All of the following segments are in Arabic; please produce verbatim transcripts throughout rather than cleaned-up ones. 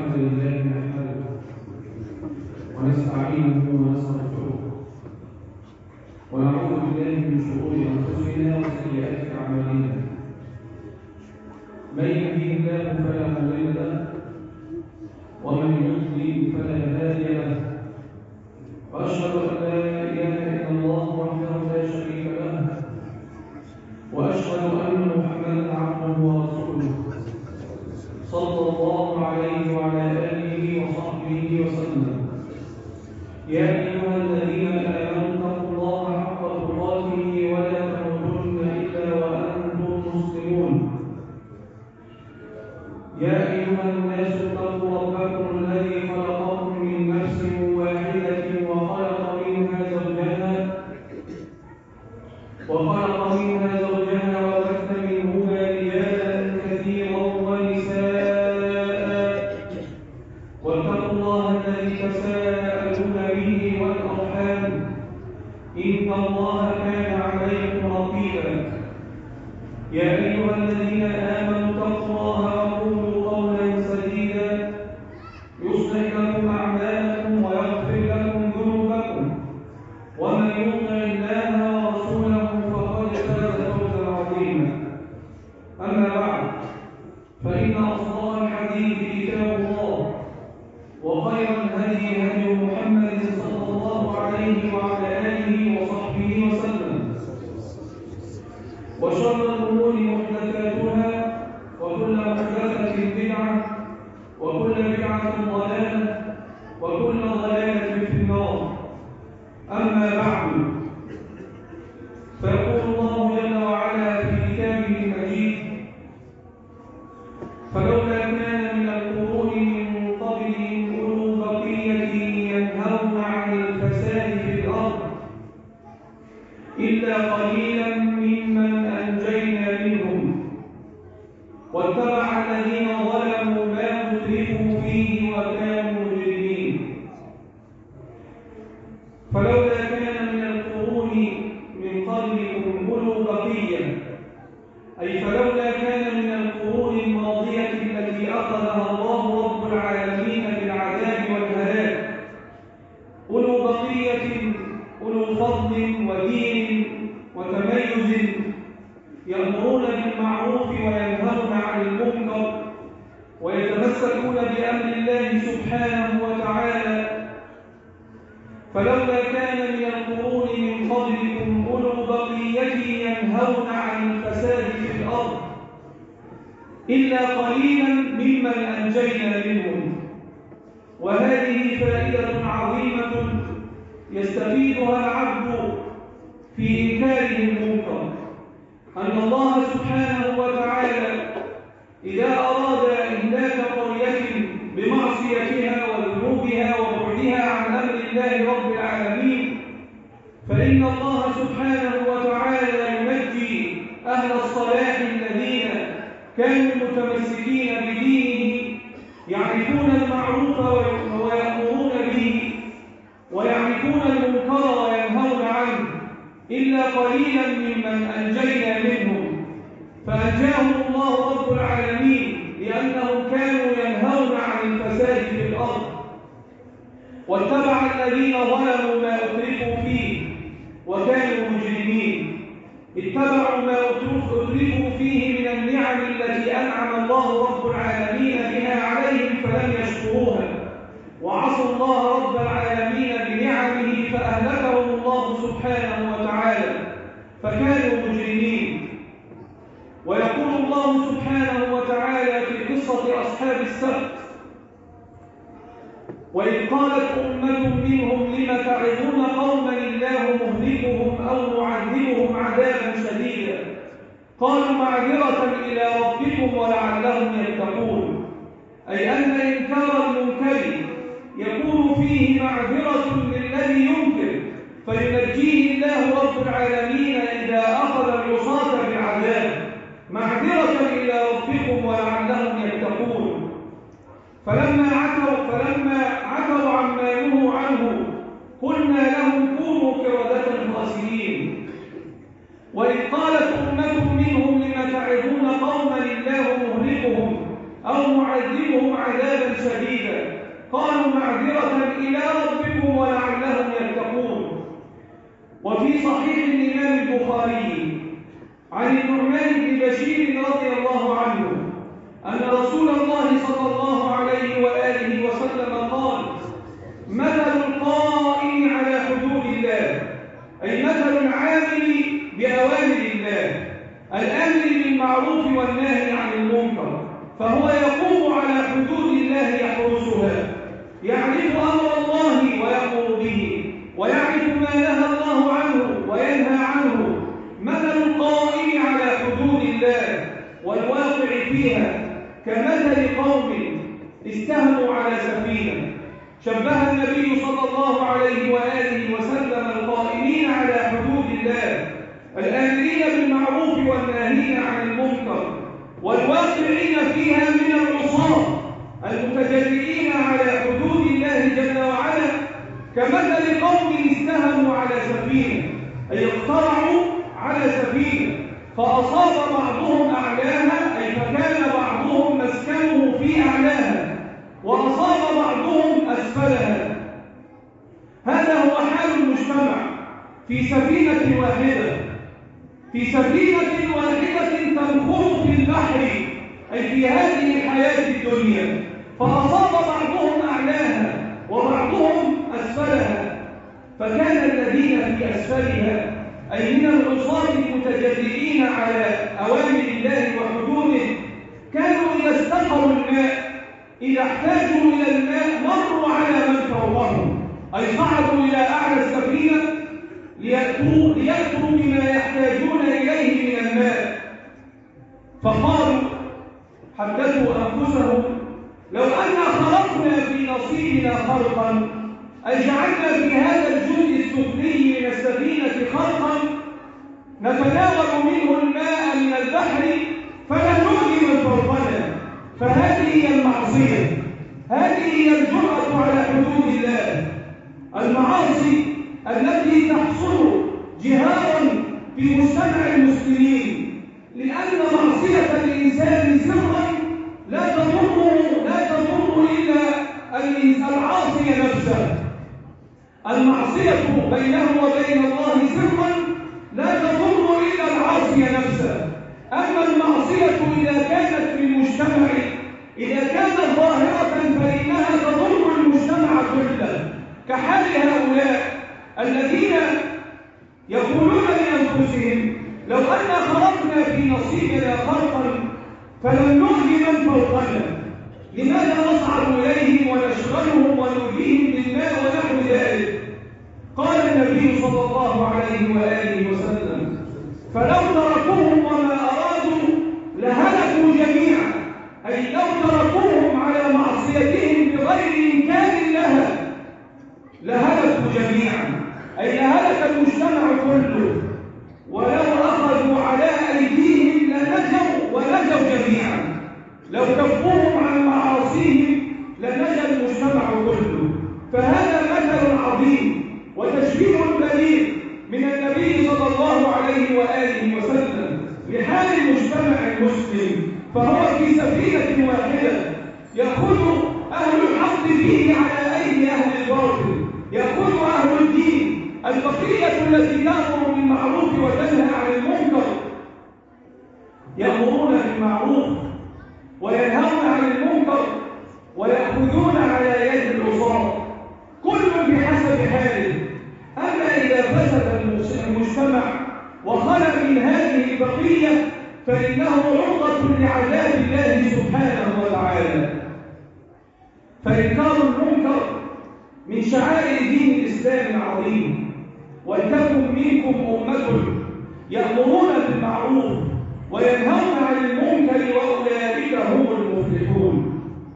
الحمد لله نحمده ونستعينه ونستغفره ونعوذ بالله من شرور انفسنا وسيئات اعمالنا. من يهده الله فلا مضل له ومن يضلل فلا هادي له، واشهد ان لا اله الا الله وحده لا شريك له، واشهد ان محمدا عبده ورسوله صلى الله عليه وعلى آله وصحبه وسلم. يا أيها الذين آمنوا اتقوا الله حق تقاته ولا تموتن إلا وأنتم مسلمون. يا أيها الناس اتقوا ربكم الذي خلقكم من نفس واحدة وخلق منها زوجها وخلق منها زوجها وبث منهما رجالا كثيرا ونساء، واتقوا الله الذي تساءلون به والأرحام إن الله كان عليكم رقيبا. يا أيها الذين آمنوا اتقوا الله وقولوا قولا سديدا يصلح لكم أعمالكم ويغفر لكم ذنوبكم، ومن يطع الله ورسوله فقد فاز فوزا عظيما. أما بعد، فإن أصدق الحديث كتاب الله، وخير الهدي هدي محمد صلى الله عليه وعلى آله وصحبه وسلم، وشر الأمور محدثاتها، وكل محدثة بدعة، وكل بدعة ضلالة، وكل ضلالة في النار. أما بعد، فيقول الله جل وعلا في كتابه المجيد: فلولا كان من القرون من قبلهم أولو بقية ينهون عن الفساد في الأرض إلا قليلا ممن أنجينا منهم واتبع الذين ظلموا ما أترفوا فيه وكانوا مجرمين. فلولا كان من القرون من قبلكم أولو بقية، أي فلولا كان من القرون الماضية التي أخذها الله رب العالمين بالعذاب والهلاك أولو بقية، أولو فضل ودين وتميز، يأمرون بالمعروف وينهون عن المنكر ويتمسكون بأمر الله سبحانه وتعالى. فلولا كان من القرون من قبلكم أولو بقية ينهون عن الفساد في الأرض إلا قليلا ممن أنجينا منهم. وهذه فائدة عظيمة يستفيدها العبد في إنكاره المنكر، أن الله سبحانه وتعالى إذا أراد إهلاك قرية بمعصيتها وذنوبها وبعدها عن أمر الله رب العالمين، فإن الله سبحانه وتعالى ينجي أهل الصلاح الذين كانوا متمسكين بدينه، يعرفون المعروف ويأمرون به، ويعرفون المنكر وينهون عنه، إلا قليلا ممن أنجينا منهم. فأنجاهم الله رب العالمين لأنهم كانوا ينهون عن الفساد في الأرض، واتبع الذين ظلموا ما أترفوا فيه وكانوا مجرمين. اتبعوا ما أترفوا فيه من النعم التي أنعم الله رب العالمين بها عليهم فلم يشكروها، وعصوا الله رب العالمين بنعمه فأهلكهم الله سبحانه وتعالى فكانوا مجرمين. ويقول الله سبحانه وتعالى في قصة أصحاب السبت: وإذ قالت أمة منهم لم تعظون قوما الله مهلكهم أو معذبهم عذابا شديدا قالوا معذرة إلى ربكم ولعلهم يتقون. أي أن إنكار المنكر يكون فيه معذرة للذي ينكر، فينجيه الله رب العالمين إذا أخذ العصاة بالعذاب، معذرة إلى ربكم ولعلهم يتقون. فلما عتوا فلما عتوا عما نهوا عنه قلنا لهم كونوا قردة خاسئين. وإذ قالت أمة منهم لم تعظون قوما الله مهلكهم أو معذبهم عذابا شديدا قالوا معذرة إلى ربكم ولعلهم يتقون. وفي صحيح الإمام البخاري عن النعمان بن بشير رضي الله عنه أن رسول الله صلى الله عليه وآله وسلم قال: مثل القائم على حدود الله، أي مثل العامل بأوامر الله، الآمر بالمعروف والناهي عن المنكر، فهو يقوم على حدود الله يحرسها، يعرف أمر الله ويأمر به، ويعرف ما نهى الله عنه وينهى عنه. مثل القائم على حدود الله والواقع فيها كمثل قوم استهموا على سفينة. شبه النبي صلى الله عليه وآله وسلم القائمين على حدود الله الآمرين بالمعروف والناهين عن المنكر والواقعين فيها من العصاة المتجرئين على حدود الله جل وعلا كمثل قوم استهموا على سفينة، أي اقترعوا على سفينة فأصاب بعضهم أعلاها، أي فكان بعضهم مسكنه في أعلاها وأصاب بعضهم أسفلها. هذا هو حال المجتمع في سفينة واحدة، في سفينة واحدة تنخر في البحر، أي في هذه الحياة الدنيا، فأصاب بعضهم أعلاها وبعضهم أسفلها، فكان الذين في أسفلها أي من العصاة المتجرئين على أوامر الله وحدوده كانوا إذا استقوا الماء، إذا احتاجوا إلى الماء مروا على من فوقهم، أي صعدوا إلى أعلى السفينة ليأتوا, ليأتوا بما يحتاجون إليه من الماء، فقالوا حدثوا أنفسهم: لو أن خلقنا في نصيبنا خرقا، أي جعلنا في هذا الجزء السفلي من السفينة خرقا نتناول منه الماء من البحر فلا نؤذي من فوقنا. فهذه هي المعصية، هذه هي الجرأة على حدود الله، المعاصي التي تحصل جهارا في مجتمع المسلمين، لأن معصية الإنسان سرا لا تضر لا تضر إلا العاصي نفسه. المعصية بينه وبين الله سرا لا تضر إلا العاصي نفسه. أما المعصية إذا كانت في المجتمع، إذا كانت ظاهرة فإنها تضر المجتمع كله، كحال هؤلاء الذين يقولون لأنفسهم: لو أن خلقنا في نصيبنا خلقا فلم نؤذي من فوقنا، لماذا نصعد إليهم ونشغلهم ونؤذيهم بالماء ونحو ذلك؟ قال النبي صلى الله عليه وآله وسلم: فلو تركوهم وما أرادوا لهلكوا جميعا، أي لو تركوهم على معصيتهم بغير إمكان لها لهلكوا جميعا، أي لهلك المجتمع كله، ولو أخذوا على أيديهم لنجوا ونجوا جميعا، لو كفوهم عن معاصيهم لنجا المجتمع كله. فهذا مثل عظيم وتشبيه بليغ من النبي صلى الله عليه وآله وسلم لحال المجتمع المسلم، فهو في سفينة واحدة يأخذ أهل الحق فيه على أيدي أهل الباطل، يأخذ أهل الدين البقية التي تأمر بالمعروف وتنهى عن المنكر، يأمرون بالمعروف وينهون عن المنكر ويأخذون على يد العصاة، كل بحسب حاله. أما إذا فسد المجتمع وخلى من هذه البقية فإنه عرضة لعذاب الله سبحانه وتعالى. فإنكار المنكر من شعائر دين الإسلام العظيم، ولتكن منكم أمة يأمرون بالمعروف وينهون عن المنكر وأولئك هم المفلحون.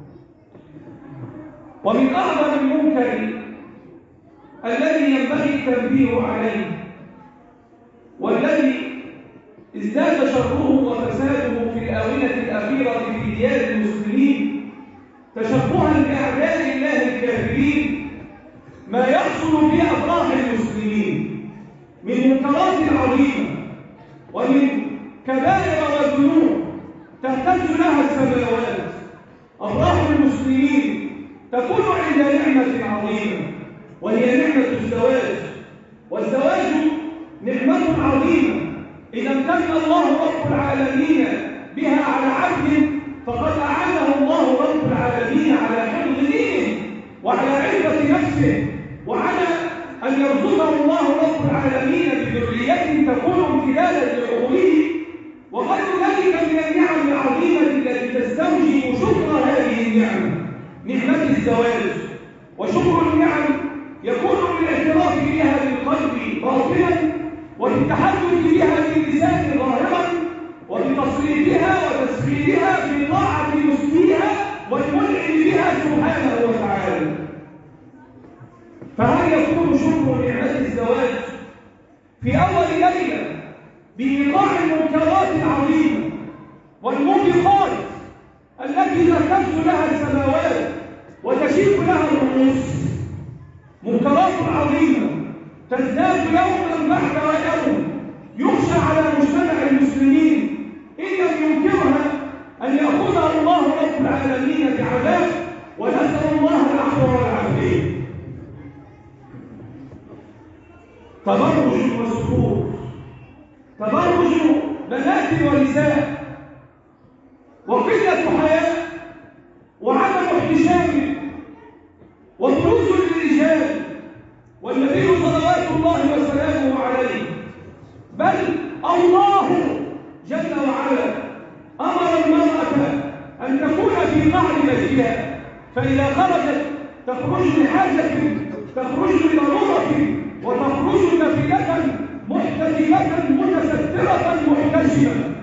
ومن أعظم المنكر الذي ينبغي التنبيه عليه والذي ازداد شره وفساده في الآونة الأخيرة في ديار المسلمين تشبها بأعداء الله الكافرين ما يحصل في أفراح المسلمين من منكرات عظيمة ومن كبائر وذنوب تهتز لها السماوات. أفراح المسلمين المسلمين تكون عند نعمة عظيمة، وهي نعمة الزواج. والزواج نعمة عظيمة إذا امتن الله رب العالمين بها على عبد فقد أعانه الله رب العالمين على حفظ دينه وعلى عزة نفسه، وعلى أن يرزقه الله رب العالمين بذرية تكون امتدادا لعقوله، وغير ذلك من النعم العظيمة التي تستوجب شكر هذه النعمة، نعمة الزواج. وشكر النعم يكون بالاعتراف بها بالقلب باطنا، وبالتحدث بها باللسان ظاهرا، وبتصريفها وتسخيرها في طاعة مسلمها والمنعم بها سبحانه وتعالى. فهل يكون شكر نعمة الزواج في أول ليلة بإيقاع المنكرات العظيمة والموبقات التي ترتج لها السماوات وتشيب لها الرؤوس، منكرات عظيمة تزداد يوما بعد يوم، يخشى على مجتمع المسلمين إن لم ينكرها أن يأخذها الله رب العالمين بعذاب، ونسأل الله العفو والعافية. تبرج وسرور، تبرج بنات ونساء، وقلة حياة، وعدم احتشام، وبروز للرجال، والنبي صلوات الله وسلامه عليه بل الله جل وعلا أمر المرأة أن تكون في قعر بيتها، فإذا خرجت تخرج لحاجة، تخرج لضرورة، وتخرج نافلة محتجبة متسترة محتشمة.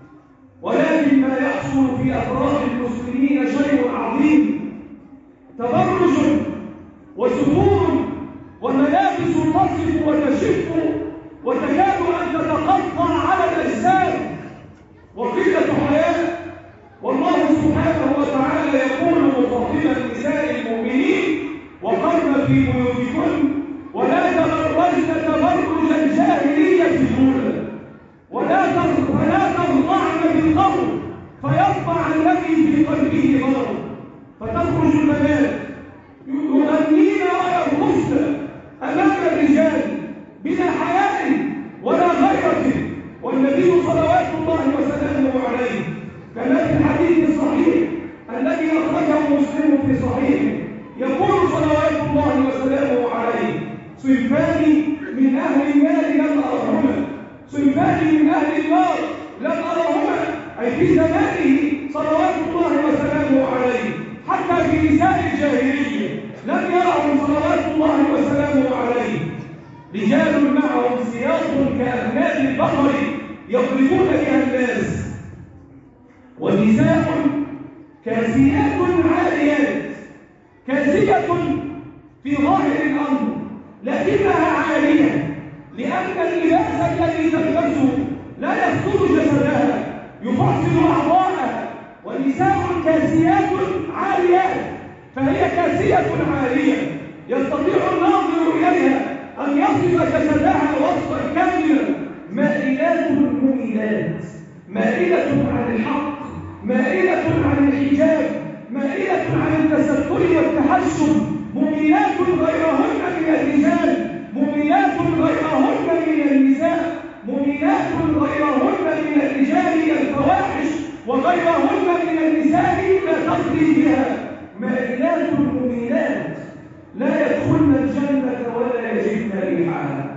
ولكن ما يحصل في أفراد المسلمين شيء عظيم، تبرج وسفور وملابس تصف وتشف وتكاد أن تتقطع على الأجساد، وقلة حياة. والله سبحانه وتعالى يقول مخاطبا نساء المؤمنين: وقرن في بيوتكن ولا تبرجن تبرج الجاهلية الأولى، ولا ولا تخضعن بالقول فيطبع الذي في قلبه مرض. فتخرج البنات يغنين ويرقصن أمام الرجال بلا حياء ولا غيرة، والنبي صلوات الله وسلامه عليه كما في الحديث الصحيح الذي أخرجه مسلم في صحيحه يقول صلوات الله وسلامه عليه: صنفان من أهل النار لم أرهما، صنفان من أهل النار لم أرهما، أي في زمانه صلوات الله وسلامه عليه حتى في نساء الجاهلية لم يرهم صلوات الله وسلامه عليه. رجال معهم سياط كأبناء البقر يضربون بها الناس، ونساء كاسيات عاريات، كاسية في ظاهر الأمر لكنها عارية، لأن اللباس الذي تلبسه لا يستر جسدها، يفصل أعضاءها. ونساء كاسيات عاريات، فهي كاسية عارية يستطيع الناظر إليها أن يصف جسدها وصفا كاملا، مائلات مميلات، مائلة عن الحق، مائلة عن الحجاب، مائلة عن التستر والتحشم، مميلات غيرهن من الرجال، مميلات غيرهن من النساء، مميلات غيرهن من الرجال إلى الفواحش، وغيرهن من النساء لا تقضي بها، مائلات مميلات لا يدخلن الجنة ولا يجدن ريحها.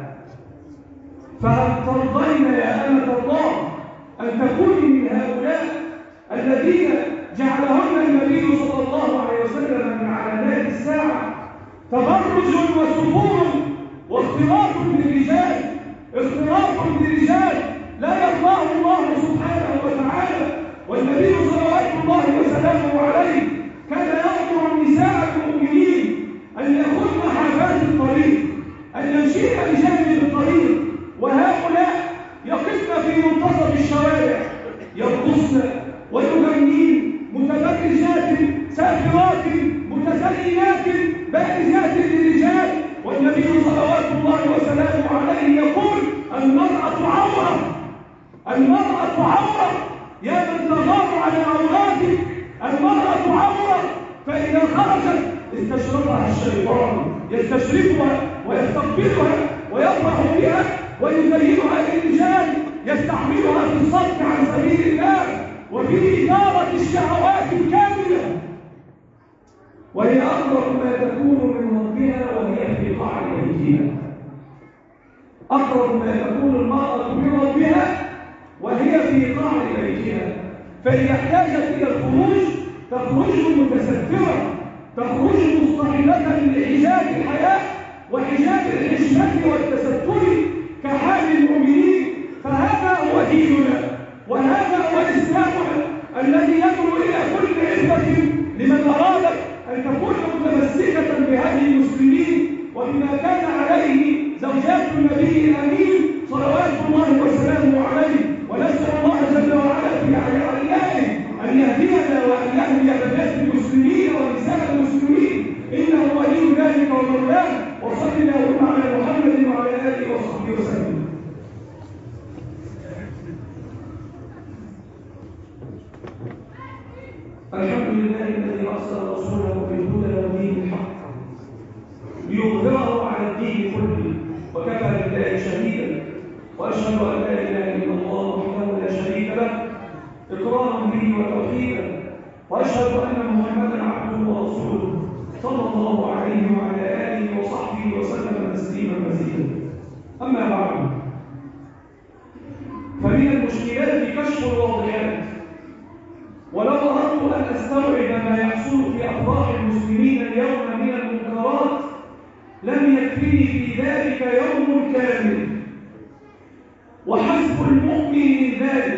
فهل ترضين يا أمة الله أن تكوني من هؤلاء الذين جعلهن النبي صلى الله عليه وسلم من علامات الساعة؟ تبرج وسفور واختلاط بالرجال، اختلاط بالرجال لا يرضاه الله سبحانه وتعالى. والنبي صلوات الله وسلامه عليه كان يأمر النساء المؤمنين أن يخضن حافات الطريق، أن يمشين بجانب الطريق، وهؤلاء يقفن في منتصف الشوارع يرقصن ويغنين متبرجات سافرات متزينات بارزات للرجال. والنبي صلوات الله وسلامه عليه يقول: المرأة عورة، المرأة عورة، يا من تغار على عوراتك، المرأة عورة، فإن إذا خرجت استشرفها الشيطان، يستشرفها ويستقبلها ويفرح بها ويزينها للرجال، يستعملها في الصد عن سبيل الله وفي إثارة الشهوات الكاملة، وهي أقرب ما تكون من ربها وهي في قعر بيتها. أقرب ما تكون المرأة من ربها وهي في قعر بيتها، فإذا احتاجت إلى الخروج تخرج متسترة، تخرج مصطحبة لحجاب الحياة وحجاب الحشمة والتستر كحال المؤمنين. فهذا هو ديننا وهذا هو إسلامنا الذي يدعو إلى كل عزة لمن أرادت أن تكون متمسكة بهدي المسلمين وبما كان عليه زوجات النبي الأمين صلوات الله وسلامه عليه. ونسأل الله جل وعلا في أعيائه أن يهدينا وأن يهدي بنات المسلمين ونساء المسلمين، إنه ولي ذلك ومولاه. وصل اللهم على محمد وعلى آله وصحبه وسلم. الحمد لله الذي أرسل رسوله بالهدى ودين الحق ليظهره على الدين كله، وكفى بالله شهيدا. وأشهد أن لا إله إلا الله وحده لا شريك له إقرارا به وتوحيدا، وأشهد أن محمدا عبده ورسوله صلى الله عليه وعلى آله وصحبه وسلم تسليما مزيدا. أما بعد، فمن المشكلات كشف الواضحات، ولو أردت أن أستوعب ما يحصل في أفراح المسلمين اليوم من المنكرات لم يكفني في ذلك يوم كامل. وحسب المؤمن من ذلك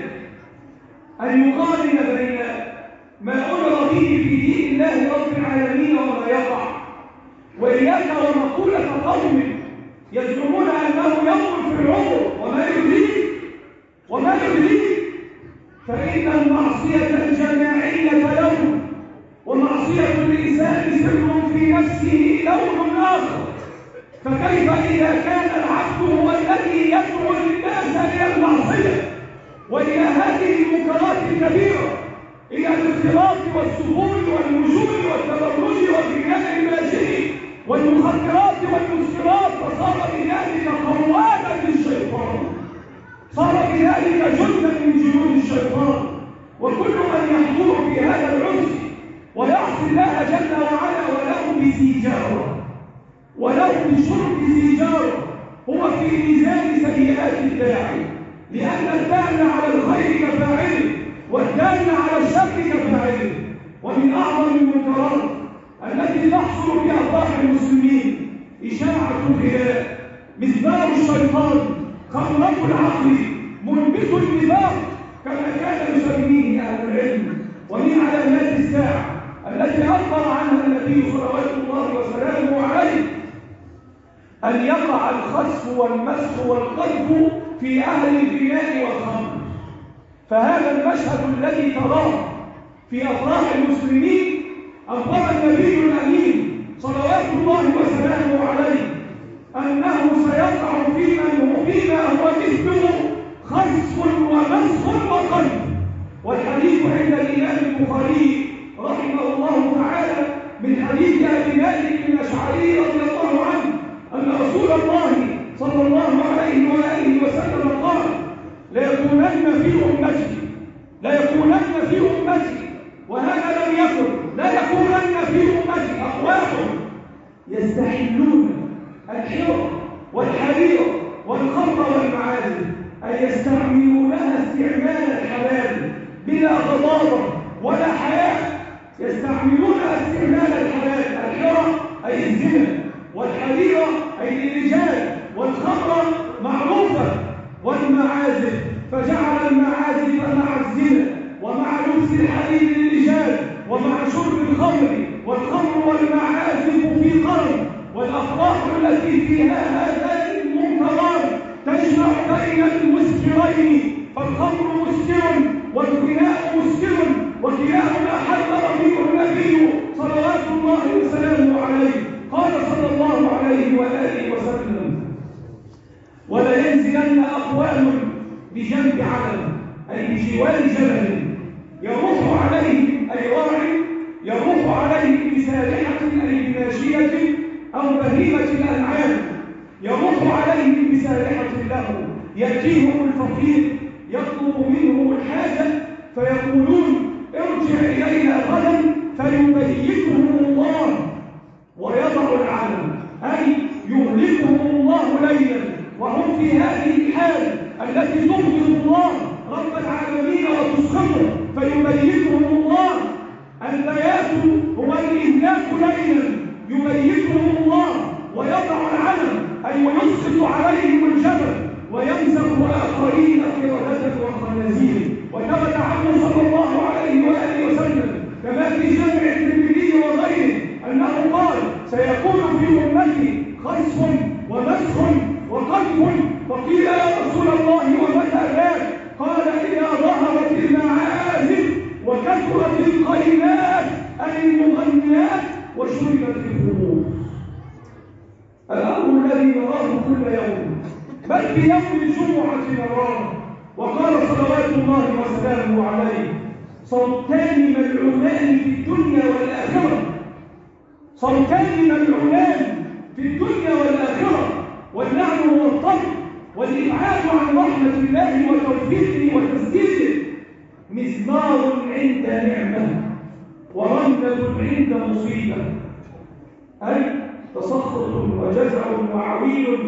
أن يقارن بين ما أمر به في دين الله رب العالمين وما يقع، وإياك ومقولة قوم يزعمون أنه يوم في العمر وما يدريك وما يدريك، فإن المعصية الجماعية لون، ومعصية الإنسان سر في نفسه لون آخر. فكيف إذا كان العبد هو الذي يدعو الناس إلى المعصية وإلى هذه المنكرات الكبيرة، إلى الاختلاط والسهول والوجود والتبرج والبناء الماجئ والمخدرات والمسكرات، فصار بذلك قواما للشيطان، صار بذلك جندا من جنود الشيطان. وكل من يحضر في هذا العنف ويعصي الله جل وعلا ولو بسيجاره ولو بشرب سيجاره هو في ميزان سيئات الداعي، لأن الدال على الخير كفاعله والدال على الشر كفاعله. ومن أعظم المنكرات التي تحصل في أفراح المسلمين إشاعة الغناء، مزمار الشيطان، خمرة العقل، منبت النفاق كما كان يسميه أهل العلم. ومن علامات الساعة التي أخبر عنها النبي صلوات الله وسلامه عليه أن يقع الخسف والمسخ والقذف في أهل الغناء والخمر. فهذا المشهد الذي تراه في أفراح المسلمين أخبر النبي الأمين صلوات الله وسلامه عليه أنه سيقع في من فيما هو مثله خسف ومسخ وقذف. والحديث عند الإمام البخاري رحمه الله تعالى من حديث أبي مالك الأشعري رضي الله عنه أن رسول الله صلى الله عليه وآله وسلم قال: ليكونن في أمتي لا يكونن في أمتي وهذا لم يكن لا يكونن في أمتي أقوام يستحلون الحر والحرير والخمر والمعازف، أي يستعملونها استعمال الحلال بلا غضاضة ولا حياء، يستعملونها استعمال الحلال، الحر أي الزنا، والحريرة أي الرجال، والخمر معروفة، والمعازف فجعل المعازف مع الزنا ومع لبس الحرير للرجال ومع شرب الخمر، والخمر والمعازف في قرن. والأفراح التي فيها هذان المنكرات تجمع بين المسكرين، فالخمر مسكر والغناء مسكر، وكلاهما حذر فيه النبي صلوات الله وسلامه عليه. قال صلى الله عليه وآله وسلم: ولا ينزلن أقوام بجنب علم، أي بجوار جبل، يروح عليهم أي راعي يروح عليهم بساحة أو بهيمة الأنعام يروح عليهم بسارحة له، يأتيهم الفقير يطلب منهم الحاجة فيقولون ارجع إلينا غدا فيبيتهم الله ويضع العلم، أي يهلكهم الله ليلا وهم في هذه الحال التي تغضب الله رب العالمين وتسخطه، فيبيتهم الله. البيات هو الإهلاك ليلا، يبيتهم الله ويضع العلم أي ويسقط عليهم الجبل ويمزق آخرين قردة وخنازير. وثبت عنه صلى الله عليه وآله وسلم كما في جامع الترمذي وغيره أنه قال سيكون في أمتي خسف ومسخ وقذف، فقيل يا رسول الله ومتى ذاك؟ قال إذا ظهرت المعازف وكثرت القينات أي المغنيات وشربت الخمور. الأمر الذي نراه كل يوم بل في يوم الجمعة نراه. وقال صلوات الله وسلامه عليه صوتان ملعونان في الدنيا والآخرة، صوتان ملعونان في الدنيا والآخرة، واللعن هو الطرد والإبعاد عن رحمة الله وتوفيقه وتسديده. مزمار عند نعمة ورنة عند مصيبة، أي تسخط وجزع وعويل.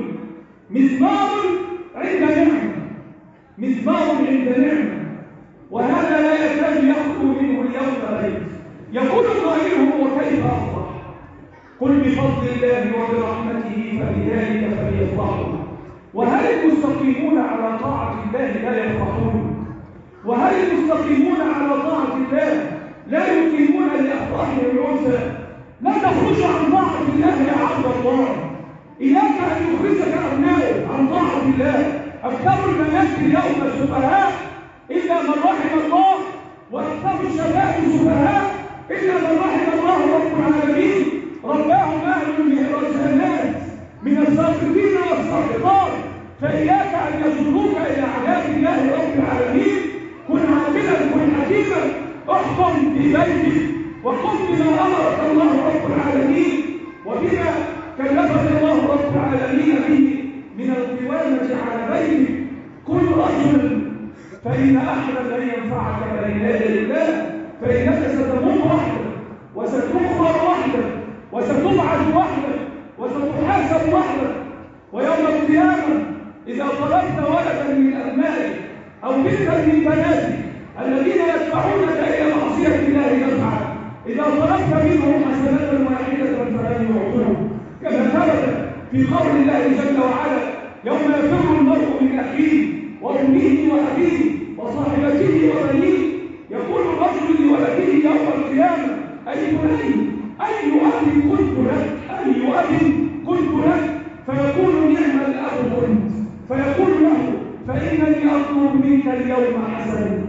مزمار عند نعمة، مزمار عند نعمة، وهذا لا يكاد يخلو منه اليوم غير. يقول قائله وكيف أفرح؟ قل بفضل الله وبرحمته فبذلك فليفرحوا. وهل المستقيمون على طاعة الله لا يفرحون؟ وهل المستقيمون على طاعة الله لا يقيمون لأفراحهم الأنثى؟ لا تخرج عن طاعة الله يا عبد الله، إياك أن يخرجك أبنائك عن طاعة الله. أكثر البنات اليوم سفهاء إلا من رحم الله، وأكثر الشباب سفهاء إلا من رحم الله رب العالمين. رباهم أهل الرجالات من الساقطين والساقطات، فإياك أن يجروك إلى عذاب الله رب العالمين. كن عاقلا كن حكيما، احكم في بيتك وقم بما أمرك الله رب العالمين وبما كلفك الله رب العالمين به من القوامة على بيتك. كن رجلا فإن أحدا لن ينفعك بين يدي الله، فإنك ستموت وحدك وستؤخر وحدك وستبعث وحدك وستحاسب وحدك. ويوم القيامة إذا طلبت ولدا من أبنائك أو بنتا من بناتك الذين يدفعونك إلى معصية الله دفعا، إذا طلبت منهم حسنة واحدة فلن يعطوك، كما ثبت في قول الله جل وعلا يوم يفر المرء من أخيه وأمه وأبيه وصاحبته وبنيه، يقول الرجل لولده يوم القيامة أي بني أي أب كنت لك، أي أب كنت لك، فيقول نعم الأب كنت، فيقول له فإنني أطلب منك اليوم حسنا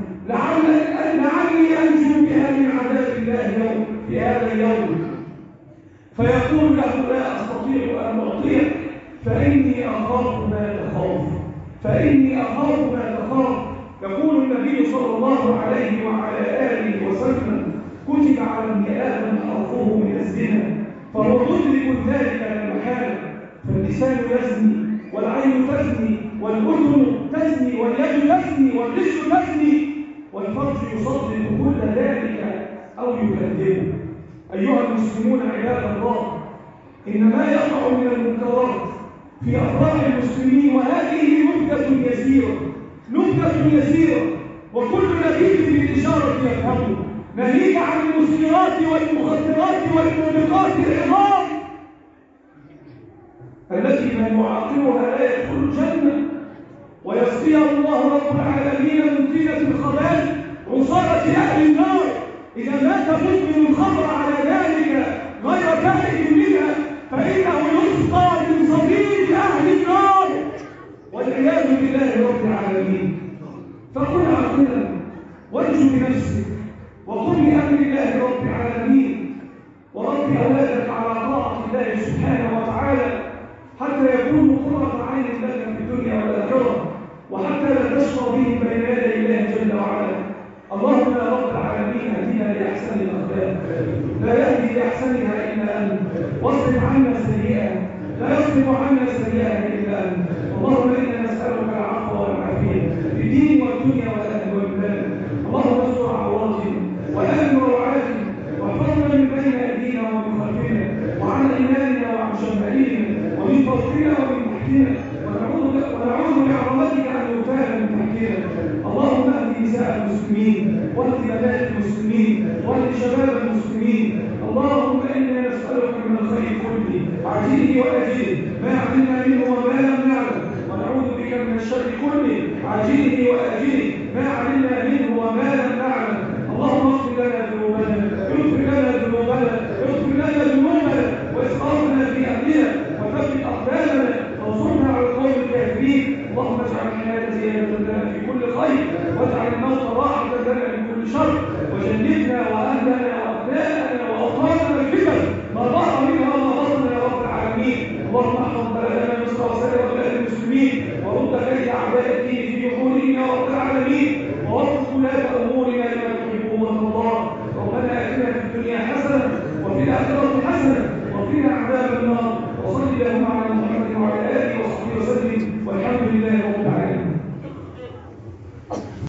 لعلي أنجو بها من عذاب الله يوم في هذا اليوم. فيقول له لا أستطيع أن أعطيك فإني أخاف ما تخاف، فإني أخاف ما تخاف. يقول النبي صلى الله عليه وعلى آله وسلم كتب على ابن آدم حظه من الزنا فهو مدرك ذلك لا محالة. فاللسان يزني والعين تزني والأذن تزني واليد تزني والرجل تزني والفرج يصدق كل ذلك أو يكذبه. أيها المسلمون عباد الله، إن ما يقع من المنكرات في أفراح المسلمين وهذه نكتة يسيرة، نكتة يسيرة وكل لبيب بالإشارة يفهمه، ناهيك عن المسكرات والمخدرات والموبقات العظام التي من يعاقبها لا يدخل الجنة ويسقيها الله رب العالمين من طينة الخبال عصارة أهل النار. إذا مات مدمن الخمر على ذلك غير تائب منها فإنه يسقى من صديد أهل النار والعياذ بالله رب العالمين. فكن عاقلا وارجو بنفسك وقم بأمر الله رب العالمين ورب أولادك على طاعة الله سبحانه وتعالى حتى يكونوا قرة عين لك في الدنيا والآخرة وحتى لا تشقى بهم بين يدي الله جل وعلا. اللهم يا رب العالمين اهدنا لأحسن الأخلاق لا يهدي لأحسنها إلا أنت، واصرف عنا سيئها، لا يصرف عنا سيئها إلا أنت. اللهم إنا نسألك العفو والعافية في الدين والدنيا والأهل والبلاد. اللهم استر عوراتنا وآمن روعاتنا، واحفظنا من بين أيدينا ومن خلفنا وعن أيماننا وعن شمائلنا ومن فوقنا ومن تحتنا، ونعوذ ونعوذ بعظمتك أن نغتال من تحتنا. اللهم اهد نساء المسلمين، واهد بنات المسلمين، واهد شباب المسلمين. اللهم إنا نسألك من الخير كله عاجله وآجله ما علمنا منه وما لم نعلم، ونعوذ بك من الشر كله عاجله وآجله ما علمنا منه وما لم نعلم. اللهم اغفر لنا ذنوبنا، اغفر لنا ذنوبنا، اغفر لنا ذنوبنا واسقاطنا في أهلنا، وثبت أقدامنا وانصرنا على القوم الكافرين. اللهم اجعل الحياة زيادة لنا في كل خير، واجعل الموت راحة لنا من كل شر، وجنبنا وأهلنا وأبناءنا وأوطاننا الفتن ما ظهر منها وما بطن يا رب العالمين. اللهم احفظ بلدنا مصر وسائر بلاد المسلمين، ورد كيد أعداء الدين في نحورهم يا رب العالمين، ووفق ولاة أمورنا